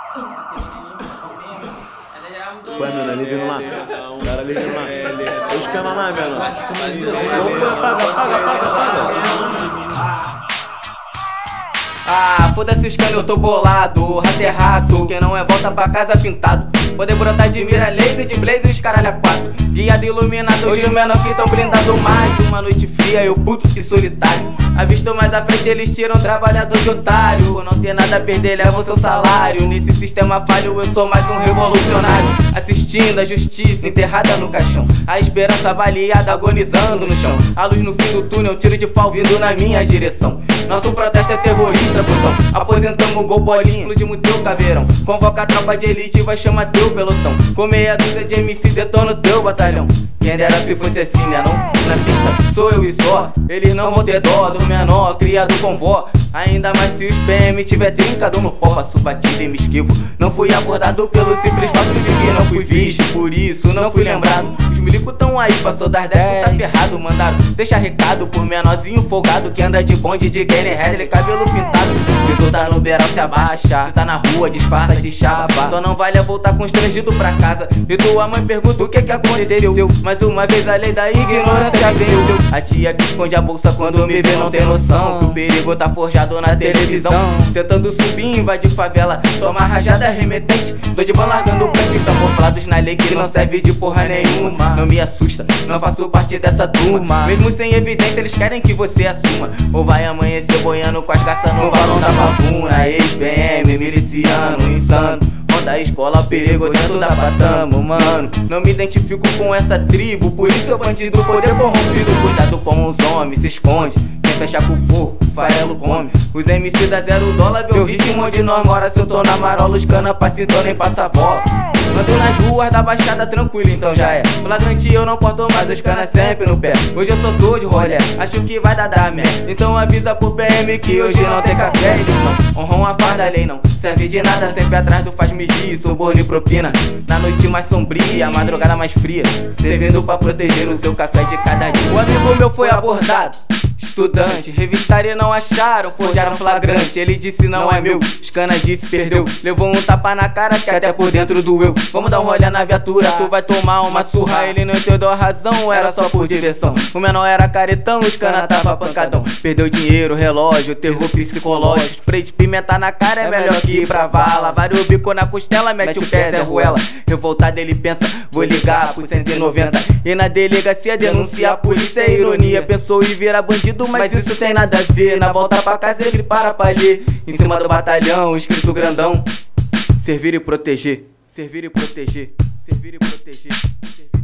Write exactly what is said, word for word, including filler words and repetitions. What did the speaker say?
Ué, mano, ali vindo lá. O cara ali vindo lá. Os caras lá, mano. Paga, paga, paga, paga. Ah, foda-se os canos, eu tô bolado. Rato é rato, quem não é volta pra casa pintado. Poder brotar de mira, laser, de blazer, os caralho a quatro. Guiado iluminado, hoje o menor que tão blindado. Mais uma noite fria, eu puto e solitário. Avisto mais à frente, eles tiram trabalhador de otário. Por não ter nada a perder, leva o seu salário. Nesse sistema falho, eu sou mais um revolucionário. Assistindo a justiça enterrada no caixão, a esperança baleada agonizando no chão. A luz no fim do túnel, tiro de pau vindo na minha direção. Nosso protesto é terrorista, cuzão. Aposentamos o gol bolinho, explodimos teu caveirão. Convoca a tropa de elite, vai chamar teu pelotão. Com meia dúzia de M C, detona o teu batalhão. Quem dera se fosse assim, né não? Na pista sou eu e só. Eles não vão ter dó do menor, criado com vó. Ainda mais se os P M tiver trincado no pó. Passo batida e me esquivo. Não fui abordado pelo simples fato de que não fui visto, por isso não fui lembrado. Os milicos tão aí, passou das dez, tá ferrado. Mandaram deixa recado por menorzinho folgado que anda de bonde de Kenny Headley, cabelo pintado. Se tu tá no beiral, se abaixa. Se tá na rua, disfarça de chapa. Só não vale a voltar constrangido pra casa. E tua mãe pergunta o que que aconteceu. Mais uma vez a lei da ignorância venceu. A tia que esconde a bolsa quando me vê não tem noção que o perigo tá forjado na televisão. Tentando subir, invadir favela, toma rajada remetente. Tô de ban largando o canto, camuflados na lei que não serve de porra nenhuma. Não me assusta, não faço parte dessa turma. Mesmo sem evidência, eles querem que você assuma. Ou vai amanhecer boiando com as garças no valão da pavuna. Ex-P M, miliciano, insano. Da escola, perigo dentro da patamo, mano. Não me identifico com essa tribo, por isso eu bandido, poder corrompido. Cuidado como os homens se esconde. Quem fecha com o porco, farelo come. Os M C da zero dólar, vê o ritmo onde nós mora. Se eu tô na marola, os cana passito nem passa bola. Ando nas ruas da Baixada tranquilo, então já é flagrante, eu não porto mais os cana sempre no pé. Hoje eu sou todo de rolé, acho que vai dar da merda. Então avisa pro P M que hoje não tem café. Eles não honram a farda, lei não serve de nada. Sempre atrás do faz medir, suborno e propina. Na noite mais sombria, a madrugada mais fria, servindo pra proteger o seu café de cada dia. O amigo meu foi abordado, estudante, revistaram e não acharam, forjaram flagrante. Ele disse não é meu, os cana disse perdeu. Levou um tapa na cara que até por dentro doeu. Vamos dar um rolê na viatura, tu vai tomar uma surra. Ele não entendeu a razão, era só por diversão. O menor era caretão, os cana tava pancadão. Perdeu dinheiro, relógio, terror psicológico. Spray de pimenta na cara é melhor que ir pra vala. Vários bico na costela, mete o pé, Zé Ruela. Revoltado ele pensa, vou ligar pro cento e noventa. E na delegacia denuncia a polícia, é ironia. Pensou em virar bandido, mas isso tem nada a ver. Na volta pra casa ele para pra ler, em cima do batalhão, escrito grandão: servir e proteger, servir e proteger, servir e proteger, servir